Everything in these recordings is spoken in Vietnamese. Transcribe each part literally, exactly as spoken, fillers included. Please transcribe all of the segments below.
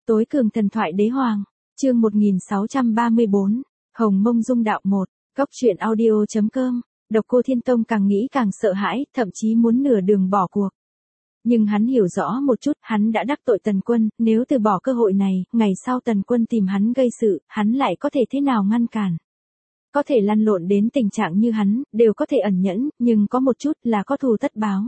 Tối cường thần thoại đế hoàng, chương một nghìn sáu trăm ba mươi bốn, Hồng Mông Dung Đạo một, Cốc truyện audio chấm com. Độc Cô Thiên Tông càng nghĩ càng sợ hãi, thậm chí muốn nửa đường bỏ cuộc. Nhưng hắn hiểu rõ một chút, hắn đã đắc tội Tần Quân, nếu từ bỏ cơ hội này, ngày sau Tần Quân tìm hắn gây sự, hắn lại có thể thế nào ngăn cản. Có thể lăn lộn đến tình trạng như hắn, đều có thể ẩn nhẫn, nhưng có một chút là có thù tất báo.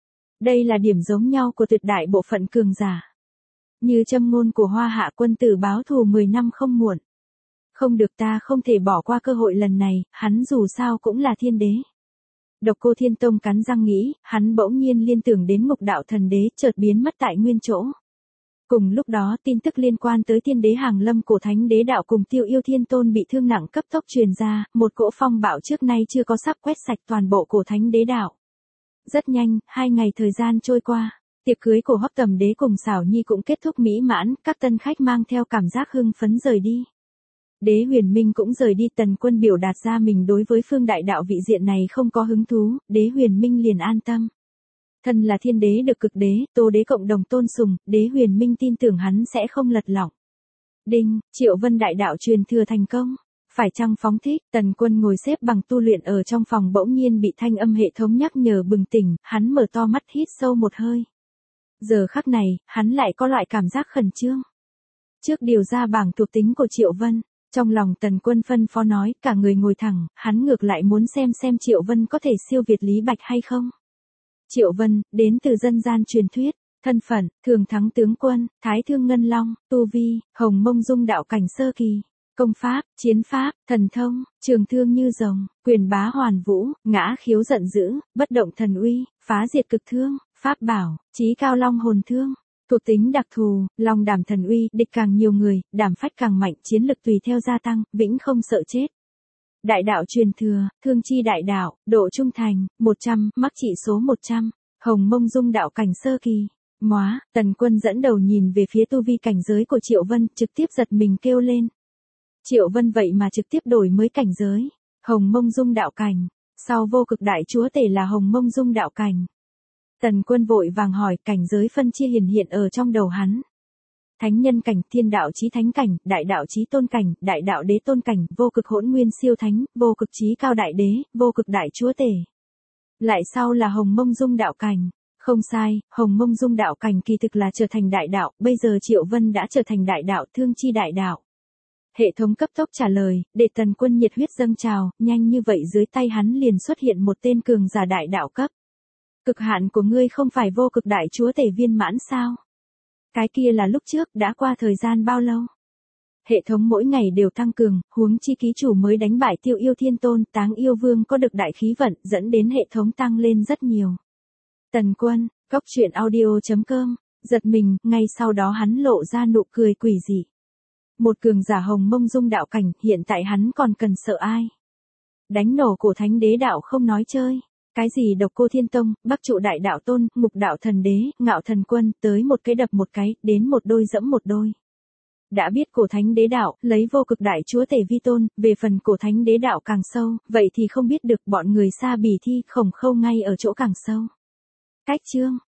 Đây là điểm giống nhau của tuyệt đại bộ phận cường giả. Như châm ngôn của Hoa Hạ quân tử báo thù mười năm không muộn. Không được, ta không thể bỏ qua cơ hội lần này, hắn dù sao cũng là thiên đế. Độc Cô Thiên Tông cắn răng nghĩ, hắn bỗng nhiên liên tưởng đến Ngục Đạo Thần Đế chợt biến mất tại nguyên chỗ. Cùng lúc đó tin tức liên quan tới Thiên Đế Hàng Lâm của Thánh Đế Đạo cùng Tiêu Yêu Thiên Tôn bị thương nặng cấp tốc truyền ra, một cỗ phong bạo trước nay chưa có sắp quét sạch toàn bộ của Thánh Đế Đạo. Rất nhanh, hai ngày thời gian trôi qua, tiệc cưới của Hoắc Tầm Đế cùng Xảo Nhi cũng kết thúc mỹ mãn, các tân khách mang theo cảm giác hưng phấn rời đi. Đế Huyền Minh cũng rời đi, Tần Quân biểu đạt ra mình đối với Phương Đại Đạo vị diện này không có hứng thú, Đế Huyền Minh liền an tâm. Thân là thiên đế được cực đế, Tô Đế cộng đồng tôn sùng, Đế Huyền Minh tin tưởng hắn sẽ không lật lọng. Đinh, Triệu Vân Đại Đạo truyền thừa thành công. Phải chăng phóng thích? Tần Quân ngồi xếp bằng tu luyện ở trong phòng bỗng nhiên bị thanh âm hệ thống nhắc nhở bừng tỉnh, hắn mở to mắt hít sâu một hơi. Giờ khắc này, hắn lại có loại cảm giác khẩn trương. Trước điều ra bảng thuộc tính của Triệu Vân, trong lòng Tần Quân phân phó nói, cả người ngồi thẳng, hắn ngược lại muốn xem xem Triệu Vân có thể siêu việt Lý Bạch hay không. Triệu Vân, đến từ dân gian truyền thuyết, thân phận, thường thắng tướng quân, Thái Thương Ngân Long, tu vi, Hồng Mông Dung Đạo cảnh sơ kỳ. Công pháp, chiến pháp, thần thông, trường thương như rồng, quyền bá hoàn vũ, ngã khiếu giận dữ, bất động thần uy, phá diệt cực thương, pháp bảo, chí cao long hồn thương. Thuộc tính đặc thù, long đảm thần uy, địch càng nhiều người, đảm phách càng mạnh, chiến lực tùy theo gia tăng, vĩnh không sợ chết. Đại đạo truyền thừa, thương chi đại đạo, độ trung thành, một trăm, mắc trị số một trăm, Hồng Mông Dung Đạo cảnh sơ kỳ. Móa, Tần Quân dẫn đầu nhìn về phía tu vi cảnh giới của Triệu Vân, trực tiếp giật mình kêu lên. Triệu Vân vậy mà trực tiếp đổi mới cảnh giới, Hồng Mông Dung Đạo cảnh, sau vô cực đại chúa tể là Hồng Mông Dung Đạo cảnh. Tần Quân vội vàng hỏi, cảnh giới phân chia hiển hiện ở trong đầu hắn. Thánh nhân cảnh, thiên đạo chí thánh cảnh, đại đạo chí tôn cảnh, đại đạo đế tôn cảnh, vô cực hỗn nguyên siêu thánh, vô cực chí cao đại đế, vô cực đại chúa tể. Lại sau là Hồng Mông Dung Đạo cảnh. Không sai, Hồng Mông Dung Đạo cảnh kỳ thực là trở thành đại đạo, bây giờ Triệu Vân đã trở thành đại đạo, thương chi đại đạo. Hệ thống cấp tốc trả lời, để Tần Quân nhiệt huyết dâng trào, nhanh như vậy dưới tay hắn liền xuất hiện một tên cường giả đại đạo cấp. Cực hạn của ngươi không phải vô cực đại chúa tể viên mãn sao? Cái kia là lúc trước, đã qua thời gian bao lâu? Hệ thống mỗi ngày đều tăng cường, huống chi ký chủ mới đánh bại Tiêu Yêu Thiên Tôn, Táng Yêu Vương có được đại khí vận, dẫn đến hệ thống tăng lên rất nhiều. Tần Quân, Cốc truyện audio chấm com, giật mình, ngay sau đó hắn lộ ra nụ cười quỷ dị. Một cường giả Hồng Mông Dung Đạo cảnh, hiện tại hắn còn cần sợ ai? Đánh nổ cổ Thánh Đế Đạo không nói chơi. Cái gì Độc Cô Thiên Tông, Bắc Trụ Đại Đạo Tôn, Ngục Đạo Thần Đế, Ngạo Thần Quân, tới một cái đập một cái, đến một đôi dẫm một đôi. Đã biết cổ Thánh Đế Đạo, lấy vô cực đại chúa tể vi tôn, về phần cổ Thánh Đế Đạo càng sâu, vậy thì không biết được, bọn người xa bỉ thi khổng khâu ngay ở chỗ càng sâu. Cách chương,